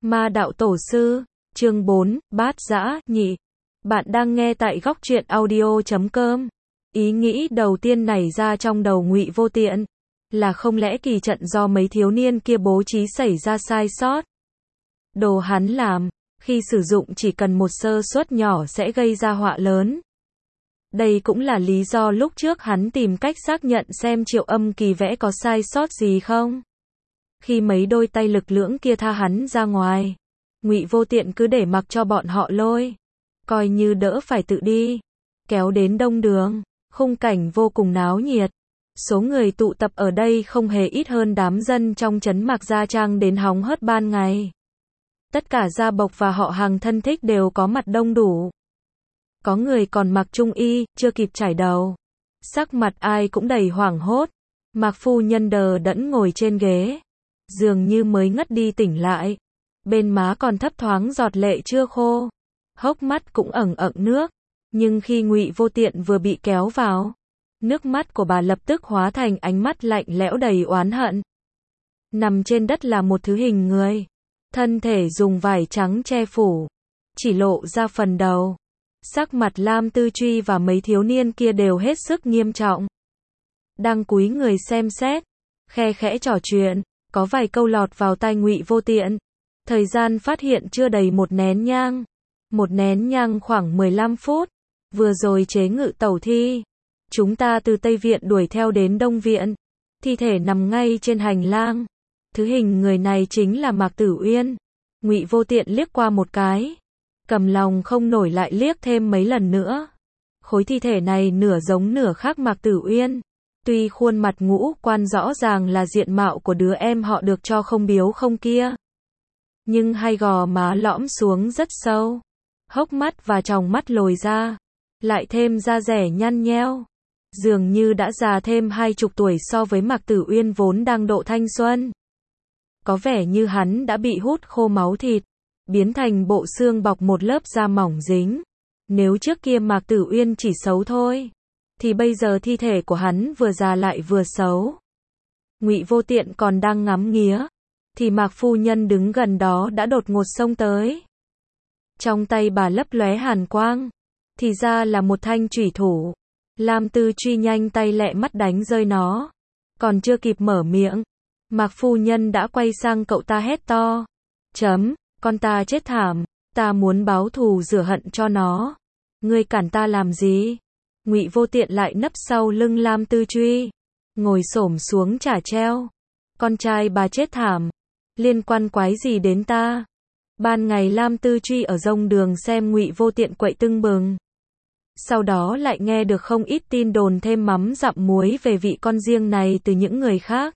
Ma đạo tổ sư, chương 4, bát dã nhị. Bạn đang nghe tại góc truyện audio.com. Ý nghĩ đầu tiên nảy ra trong đầu Ngụy Vô Tiện, là không lẽ kỳ trận do mấy thiếu niên kia bố trí xảy ra sai sót. Đồ hắn làm, khi sử dụng chỉ cần một sơ suất nhỏ sẽ gây ra họa lớn. Đây cũng là lý do lúc trước hắn tìm cách xác nhận xem Triệu Âm Kỳ vẽ có sai sót gì không. Khi mấy đôi tay lực lưỡng kia tha hắn ra ngoài, Ngụy Vô Tiện cứ để mặc cho bọn họ lôi, coi như đỡ phải tự đi. Kéo đến đông đường, khung cảnh vô cùng náo nhiệt. Số người tụ tập ở đây không hề ít hơn đám dân trong trấn Mạc Gia Trang đến hóng hớt ban ngày. Tất cả gia bộc và họ hàng thân thích đều có mặt đông đủ. Có người còn mặc trung y, chưa kịp trải đầu. Sắc mặt ai cũng đầy hoảng hốt. Mạc phu nhân đờ đẫn ngồi trên ghế, dường như mới ngất đi tỉnh lại. Bên má còn thấp thoáng giọt lệ chưa khô, hốc mắt cũng ẩn ẩn nước. Nhưng khi Ngụy Vô Tiện vừa bị kéo vào, nước mắt của bà lập tức hóa thành ánh mắt lạnh lẽo đầy oán hận. Nằm trên đất là một thứ hình người, thân thể dùng vải trắng che phủ, chỉ lộ ra phần đầu. Sắc mặt Lam Tư Truy và mấy thiếu niên kia đều hết sức nghiêm trọng. Đang cúi người xem xét, khe khẽ trò chuyện, có vài câu lọt vào tai Ngụy Vô Tiện. Thời gian phát hiện chưa đầy một nén nhang. Một nén nhang khoảng 15 phút. Vừa rồi chế ngự tẩu thi, chúng ta từ Tây Viện đuổi theo đến Đông Viện. Thi thể nằm ngay trên hành lang. Thứ hình người này chính là Mạc Tử Uyên. Ngụy Vô Tiện liếc qua một cái, cầm lòng không nổi lại liếc thêm mấy lần nữa. Khối thi thể này nửa giống nửa khác Mạc Tử Uyên. Tuy khuôn mặt ngũ quan rõ ràng là diện mạo của đứa em họ được cho không biếu không kia, nhưng hai gò má lõm xuống rất sâu, hốc mắt và tròng mắt lồi ra, lại thêm da dẻ nhăn nheo, dường như đã già thêm 20 tuổi so với Mạc Tử Uyên vốn đang độ thanh xuân. Có vẻ như hắn đã bị hút khô máu thịt, biến thành bộ xương bọc một lớp da mỏng dính. Nếu trước kia Mạc Tử Uyên chỉ xấu thôi, thì bây giờ thi thể của hắn vừa già lại vừa xấu. Ngụy Vô Tiện còn đang ngắm nghía, thì Mạc phu nhân đứng gần đó đã đột ngột xông tới. Trong tay bà lấp lóe hàn quang, thì ra là một thanh chủy thủ. Lam Tư Truy nhanh tay lẹ mắt đánh rơi nó. Còn chưa kịp mở miệng, Mạc phu nhân đã quay sang cậu ta hét to. Con ta chết thảm, ta muốn báo thù rửa hận cho nó. Ngươi cản ta làm gì? Ngụy Vô Tiện lại nấp sau lưng Lam Tư Truy, ngồi xổm xuống chả treo. Con trai bà chết thảm, liên quan quái gì đến ta? Ban ngày Lam Tư Truy ở rông đường xem Ngụy Vô Tiện quậy tưng bừng. Sau đó lại nghe được không ít tin đồn thêm mắm dặm muối về vị con riêng này từ những người khác,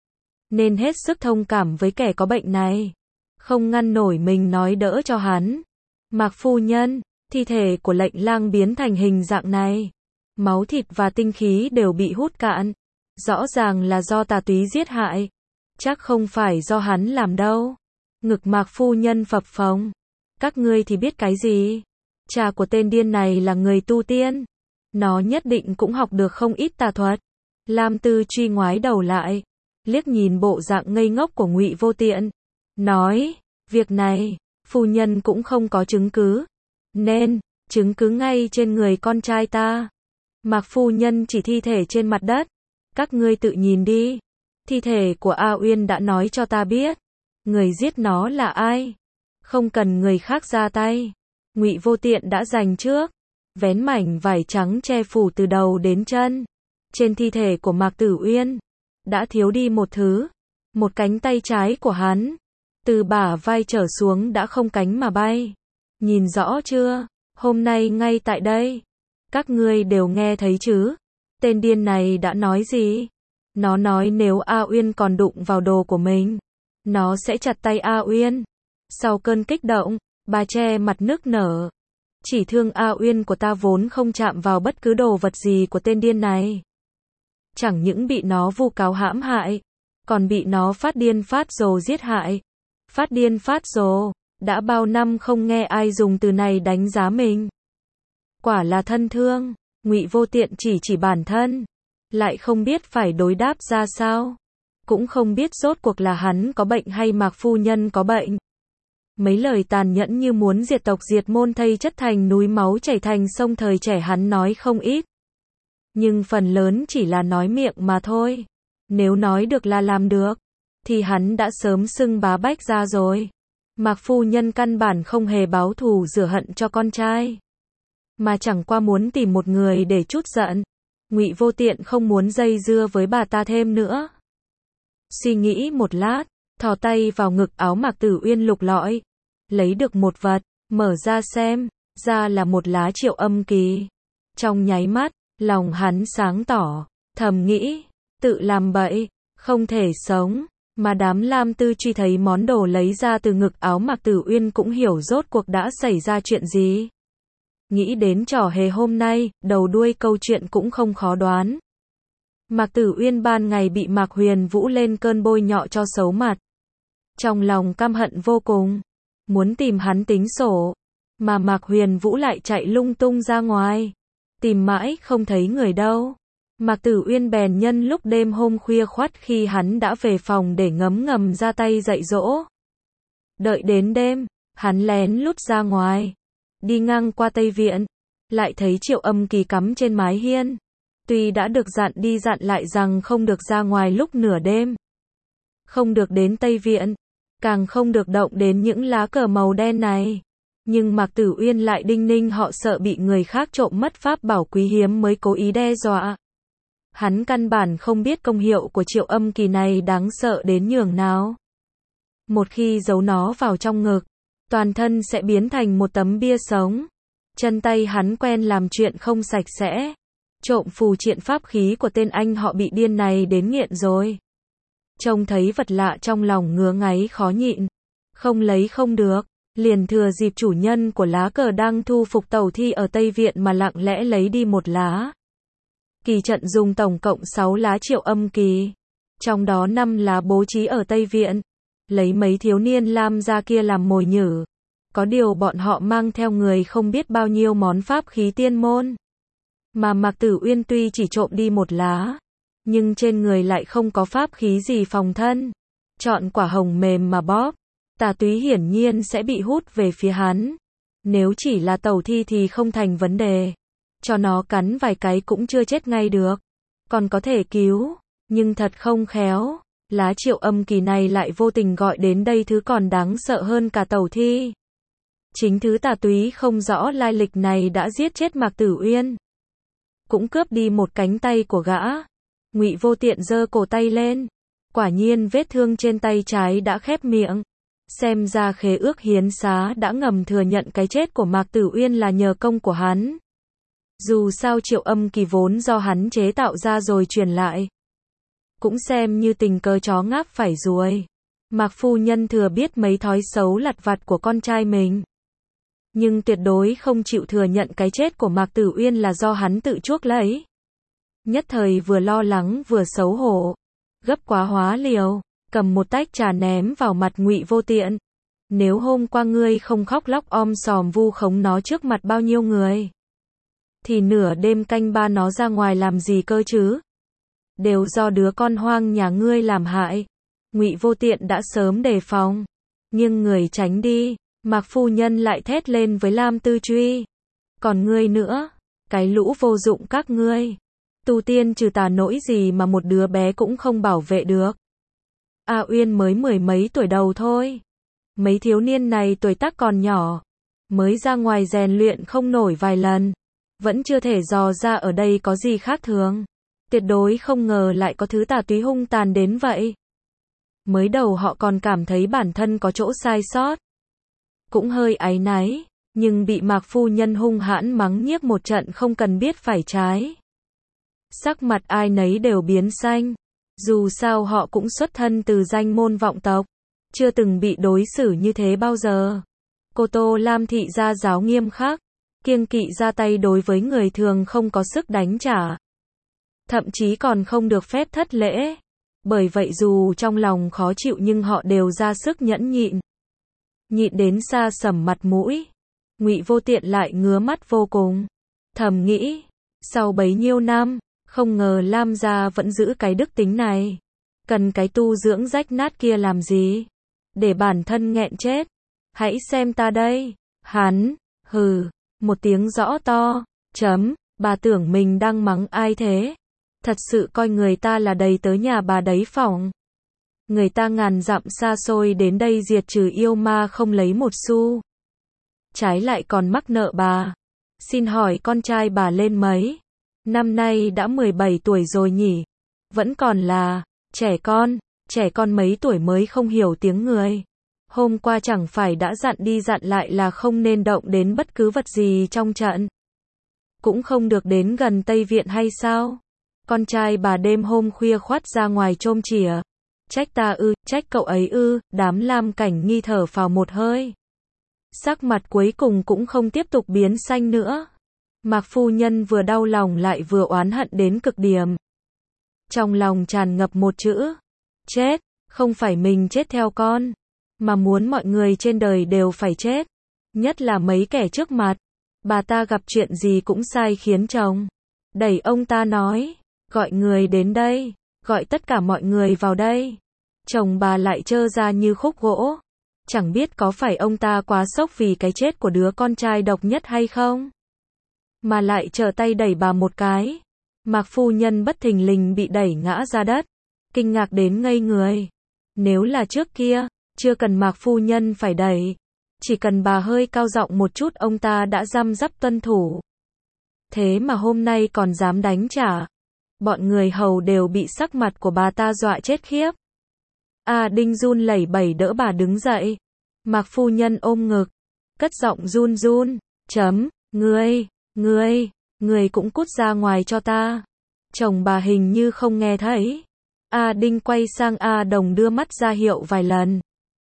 nên hết sức thông cảm với kẻ có bệnh này, không ngăn nổi mình nói đỡ cho hắn. Mạc phu nhân, thi thể của lệnh lang biến thành hình dạng này, máu thịt và tinh khí đều bị hút cạn, rõ ràng là do tà túy giết hại, chắc không phải do hắn làm đâu. Ngực Mạc phu nhân phập phồng. Các ngươi thì biết cái gì? Cha của tên điên này là người tu tiên, nó nhất định cũng học được không ít tà thuật. Lam Tư Truy ngoái đầu lại, liếc nhìn bộ dạng ngây ngốc của Ngụy Vô Tiện, nói, việc này, phu nhân cũng không có chứng cứ, nên, chứng cứ ngay trên người con trai ta. Mạc phu nhân chỉ thi thể trên mặt đất, các ngươi tự nhìn đi. Thi thể của A Uyên đã nói cho ta biết, người giết nó là ai, không cần người khác ra tay. Ngụy Vô Tiện đã giành trước, vén mảnh vải trắng che phủ từ đầu đến chân. Trên thi thể của Mạc Tử Uyên, đã thiếu đi một thứ, một cánh tay trái của hắn, từ bả vai trở xuống đã không cánh mà bay. Nhìn rõ chưa? Hôm nay ngay tại đây, các ngươi đều nghe thấy chứ? Tên điên này đã nói gì? Nó nói nếu A Uyên còn đụng vào đồ của mình, nó sẽ chặt tay A Uyên. Sau cơn kích động, bà che mặt nức nở. Chỉ thương A Uyên của ta vốn không chạm vào bất cứ đồ vật gì của tên điên này. Chẳng những bị nó vu cáo hãm hại, còn bị nó phát điên phát rồ giết hại. Phát điên phát rồ, đã bao năm không nghe ai dùng từ này đánh giá mình. Quả là thân thương. Ngụy Vô Tiện chỉ bản thân, lại không biết phải đối đáp ra sao, cũng không biết rốt cuộc là hắn có bệnh hay Mạc phu nhân có bệnh. Mấy lời tàn nhẫn như muốn diệt tộc diệt môn thây chất thành núi máu chảy thành sông thời trẻ hắn nói không ít. Nhưng phần lớn chỉ là nói miệng mà thôi. Nếu nói được là làm được, thì hắn đã sớm xưng bá bách gia rồi. Mạc phu nhân căn bản không hề báo thù rửa hận cho con trai, mà chẳng qua muốn tìm một người để trút giận. Ngụy Vô Tiện không muốn dây dưa với bà ta thêm nữa. Suy nghĩ một lát, thò tay vào ngực áo Mạc Tử Uyên lục lọi, lấy được một vật, mở ra xem, ra là một lá Triệu Âm Kỳ. Trong nháy mắt, lòng hắn sáng tỏ, thầm nghĩ, tự làm bậy, không thể sống. Mà đám Lam Tư Truy thấy món đồ lấy ra từ ngực áo Mạc Tử Uyên cũng hiểu rốt cuộc đã xảy ra chuyện gì. Nghĩ đến trò hề hôm nay, đầu đuôi câu chuyện cũng không khó đoán. Mạc Tử Uyên ban ngày bị Mạc Huyền Vũ lên cơn bôi nhọ cho xấu mặt. Trong lòng căm hận vô cùng, muốn tìm hắn tính sổ. Mà Mạc Huyền Vũ lại chạy lung tung ra ngoài, tìm mãi không thấy người đâu. Mạc Tử Uyên bèn nhân lúc đêm hôm khuya khoắt khi hắn đã về phòng để ngấm ngầm ra tay dạy dỗ. Đợi đến đêm, hắn lén lút ra ngoài, đi ngang qua Tây Viện, lại thấy Triệu Âm Kỳ cắm trên mái hiên. Tuy đã được dặn đi dặn lại rằng không được ra ngoài lúc nửa đêm, không được đến Tây Viện, càng không được động đến những lá cờ màu đen này. Nhưng Mạc Tử Uyên lại đinh ninh họ sợ bị người khác trộm mất pháp bảo quý hiếm mới cố ý đe dọa. Hắn căn bản không biết công hiệu của Triệu Âm Kỳ này đáng sợ đến nhường nào. Một khi giấu nó vào trong ngực, toàn thân sẽ biến thành một tấm bia sống. Chân tay hắn quen làm chuyện không sạch sẽ. Trộm phù triện pháp khí của tên anh họ bị điên này đến nghiện rồi. Trông thấy vật lạ trong lòng ngứa ngáy khó nhịn. Không lấy không được. Liền thừa dịp chủ nhân của lá cờ đang thu phục tẩu thi ở Tây Viện mà lặng lẽ lấy đi một lá. Kỳ trận dùng tổng cộng 6 lá Triệu Âm Kỳ. Trong đó 5 lá bố trí ở Tây Viện. Lấy mấy thiếu niên Lam gia kia làm mồi nhử. Có điều bọn họ mang theo người không biết bao nhiêu món pháp khí tiên môn. Mà Mạc Tử Uyên tuy chỉ trộm đi một lá, nhưng trên người lại không có pháp khí gì phòng thân. Chọn quả hồng mềm mà bóp, tà túy hiển nhiên sẽ bị hút về phía hắn. Nếu chỉ là tẩu thi thì không thành vấn đề. Cho nó cắn vài cái cũng chưa chết ngay được. Còn có thể cứu, nhưng thật không khéo. Lá Triệu Âm Kỳ này lại vô tình gọi đến đây thứ còn đáng sợ hơn cả tẩu thi. Chính thứ tà túy không rõ lai lịch này đã giết chết Mạc Tử Uyên, cũng cướp đi một cánh tay của gã. Ngụy Vô Tiện giơ cổ tay lên, quả nhiên vết thương trên tay trái đã khép miệng. Xem ra khế ước hiến xá đã ngầm thừa nhận cái chết của Mạc Tử Uyên là nhờ công của hắn. Dù sao Triệu Âm Kỳ vốn do hắn chế tạo ra rồi truyền lại, cũng xem như tình cờ chó ngáp phải ruồi. Mạc phu nhân thừa biết mấy thói xấu lặt vặt của con trai mình, nhưng tuyệt đối không chịu thừa nhận cái chết của Mạc Tử Uyên là do hắn tự chuốc lấy. Nhất thời vừa lo lắng vừa xấu hổ, gấp quá hóa liều, cầm một tách trà ném vào mặt Ngụy Vô Tiện. Nếu hôm qua ngươi không khóc lóc om sòm vu khống nó trước mặt bao nhiêu người, thì nửa đêm canh ba nó ra ngoài làm gì cơ chứ? Đều do đứa con hoang nhà ngươi làm hại. Ngụy Vô Tiện đã sớm đề phòng, nhưng người tránh đi. Mạc phu nhân lại thét lên với Lam Tư Truy. Còn ngươi nữa, cái lũ vô dụng các ngươi. Tu tiên trừ tà nỗi gì mà một đứa bé cũng không bảo vệ được. A Uyên mới 10 mấy tuổi đầu thôi. Mấy thiếu niên này tuổi tác còn nhỏ, mới ra ngoài rèn luyện không nổi vài lần, vẫn chưa thể dò ra ở đây có gì khác thường. Tuyệt đối không ngờ lại có thứ tà túy hung tàn đến vậy. Mới đầu họ còn cảm thấy bản thân có chỗ sai sót, cũng hơi áy náy, nhưng bị Mạc phu nhân hung hãn mắng nhiếc một trận không cần biết phải trái. Sắc mặt ai nấy đều biến xanh. Dù sao họ cũng xuất thân từ danh môn vọng tộc, chưa từng bị đối xử như thế bao giờ. Cô Tô Lam thị gia giáo nghiêm khắc, kiêng kỵ ra tay đối với người thường không có sức đánh trả. Thậm chí còn không được phép thất lễ. Bởi vậy dù trong lòng khó chịu nhưng họ đều ra sức nhẫn nhịn. Nhịn đến xa sầm mặt mũi. Ngụy Vô Tiện lại ngứa mắt vô cùng. Thầm nghĩ, sau bấy nhiêu năm, không ngờ Lam gia vẫn giữ cái đức tính này. Cần cái tu dưỡng rách nát kia làm gì? Để bản thân nghẹn chết. hãy xem ta đây. Hắn, hừ, một tiếng rõ to, bà tưởng mình đang mắng ai thế? Thật sự coi người ta là đầy tớ nhà bà đấy phỏng. Người ta ngàn dặm xa xôi đến đây diệt trừ yêu ma không lấy một xu. Trái lại còn mắc nợ bà. Xin hỏi con trai bà lên mấy? Năm nay đã 17 tuổi rồi nhỉ? Vẫn còn là trẻ con mấy tuổi mới không hiểu tiếng người. Hôm qua chẳng phải đã dặn đi dặn lại là không nên động đến bất cứ vật gì trong trận. Cũng không được đến gần Tây Viện hay sao? Con trai bà đêm hôm khuya khoắt ra ngoài chôm chỉa. Trách ta ư, trách cậu ấy ư, đám Lam Cảnh Nghi thở phào một hơi. Sắc mặt cuối cùng cũng không tiếp tục biến xanh nữa. Mạc phu nhân vừa đau lòng lại vừa oán hận đến cực điểm. Trong lòng tràn ngập một chữ. Chết, không phải mình chết theo con, mà muốn mọi người trên đời đều phải chết. Nhất là mấy kẻ trước mặt. Bà ta gặp chuyện gì cũng sai khiến chồng. Đẩy ông ta nói, gọi người đến đây, gọi tất cả mọi người vào đây. Chồng bà lại trơ ra như khúc gỗ. Chẳng biết có phải ông ta quá sốc vì cái chết của đứa con trai độc nhất hay không? Mà lại trở tay đẩy bà một cái. Mạc phu nhân bất thình lình bị đẩy ngã ra đất. Kinh ngạc đến ngây người. Nếu là trước kia, chưa cần Mạc phu nhân phải đẩy. Chỉ cần bà hơi cao giọng một chút ông ta đã răm rắp tuân thủ. Thế mà hôm nay còn dám đánh trả. Bọn người hầu đều bị sắc mặt của bà ta dọa chết khiếp. A Đinh run lẩy bẩy đỡ bà đứng dậy. Mạc phu nhân ôm ngực, cất giọng run run, ngươi cũng cút ra ngoài cho ta. Chồng bà hình như không nghe thấy. A Đinh quay sang A Đồng đưa mắt ra hiệu vài lần.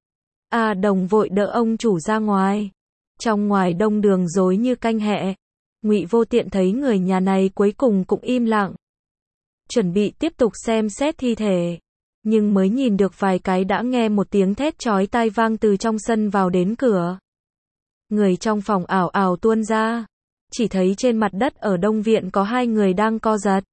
A Đồng vội đỡ ông chủ ra ngoài. Trong ngoài đông đường rối như canh hẹ. Ngụy Vô Tiện thấy người nhà này cuối cùng cũng im lặng. Chuẩn bị tiếp tục xem xét thi thể. Nhưng mới nhìn được vài cái đã nghe một tiếng thét chói tai vang từ trong sân vào đến cửa. Người trong phòng ảo ảo tuôn ra. Chỉ thấy trên mặt đất ở Đông Viện có hai người đang co giật.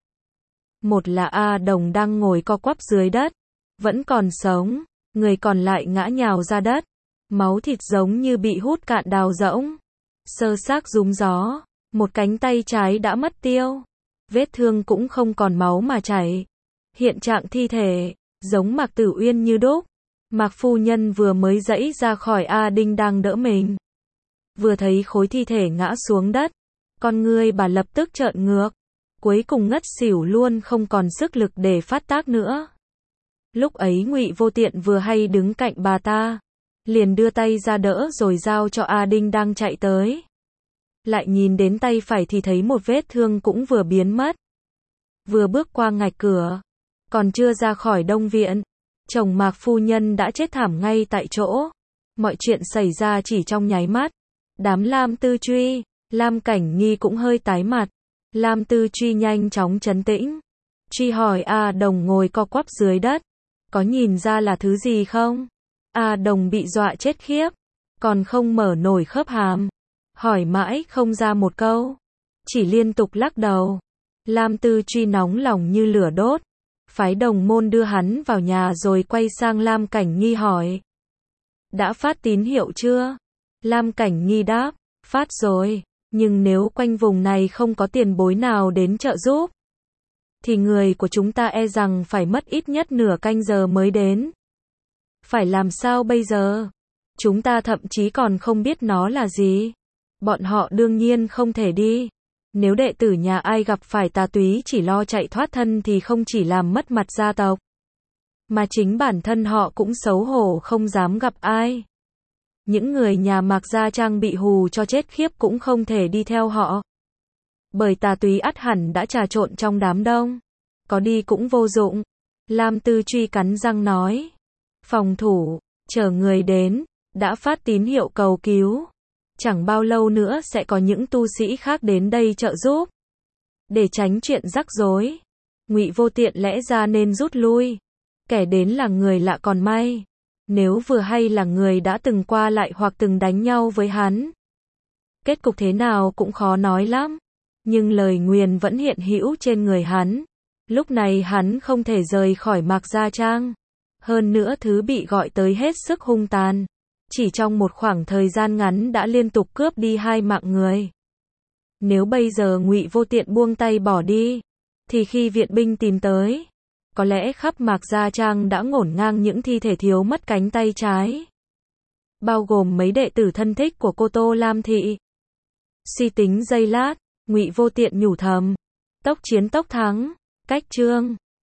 Một là A Đồng đang ngồi co quắp dưới đất. Vẫn còn sống. Người còn lại ngã nhào ra đất. Máu thịt giống như bị hút cạn đào rỗng. Sơ xác rúm gió. Một cánh tay trái đã mất tiêu. Vết thương cũng không còn máu mà chảy. Hiện trạng thi thể giống Mạc Tử Uyên như đúc. Mạc phu nhân vừa mới giãy ra khỏi A Đinh đang đỡ mình. Vừa thấy khối thi thể ngã xuống đất. Con ngươi bà lập tức trợn ngược. Cuối cùng ngất xỉu luôn không còn sức lực để phát tác nữa. Lúc ấy Ngụy Vô Tiện vừa hay đứng cạnh bà ta. Liền đưa tay ra đỡ rồi giao cho A Đinh đang chạy tới. Lại nhìn đến tay phải thì thấy một vết thương cũng vừa biến mất. Vừa bước qua ngạch cửa. Còn chưa ra khỏi Đông Viện. Chồng Mạc phu nhân đã chết thảm ngay tại chỗ. Mọi chuyện xảy ra chỉ trong nháy mắt. Đám Lam Tư Truy, Lam Cảnh Nghi cũng hơi tái mặt. Lam Tư Truy nhanh chóng trấn tĩnh. Truy hỏi A Đồng ngồi co quắp dưới đất. Có nhìn ra là thứ gì không? A Đồng bị dọa chết khiếp. Còn không mở nổi khớp hàm. Hỏi mãi không ra một câu. Chỉ liên tục lắc đầu. Lam Tư Truy nóng lòng như lửa đốt. Phái đồng môn đưa hắn vào nhà rồi quay sang Lam Cảnh Nghi hỏi. Đã phát tín hiệu chưa? Lam Cảnh Nghi đáp. Phát rồi. Nhưng nếu quanh vùng này không có tiền bối nào đến trợ giúp, thì người của chúng ta e rằng phải mất ít nhất nửa canh giờ mới đến. Phải làm sao bây giờ? Chúng ta thậm chí còn không biết nó là gì. Bọn họ đương nhiên không thể đi. Nếu đệ tử nhà ai gặp phải tà túy chỉ lo chạy thoát thân thì không chỉ làm mất mặt gia tộc, mà chính bản thân họ cũng xấu hổ không dám gặp ai. Những người nhà Mạc Gia Trang bị hù cho chết khiếp cũng không thể đi theo họ. Bởi tà túy ắt hẳn đã trà trộn trong đám đông. Có đi cũng vô dụng. Lam Tư Truy cắn răng nói. Phòng thủ, chờ người đến, đã phát tín hiệu cầu cứu. Chẳng bao lâu nữa sẽ có những tu sĩ khác đến đây trợ giúp. Để tránh chuyện rắc rối, Ngụy Vô Tiện lẽ ra nên rút lui. Kẻ đến là người lạ còn may. Nếu vừa hay là người đã từng qua lại hoặc từng đánh nhau với hắn, kết cục thế nào cũng khó nói lắm. Nhưng lời nguyền vẫn hiện hữu trên người hắn. Lúc này hắn không thể rời khỏi Mạc Gia Trang. Hơn nữa thứ bị gọi tới hết sức hung tàn. chỉ trong một khoảng thời gian ngắn đã liên tục cướp đi 2 mạng người. Nếu bây giờ Ngụy Vô Tiện buông tay bỏ đi, thì khi viện binh tìm tới, có lẽ khắp Mạc Gia Trang đã ngổn ngang những thi thể thiếu mất cánh tay trái, bao gồm mấy đệ tử thân thích của cô Tô Lam Thị. Suy tính giây lát, Ngụy Vô Tiện nhủ thầm, tốc chiến tốc thắng, cách chương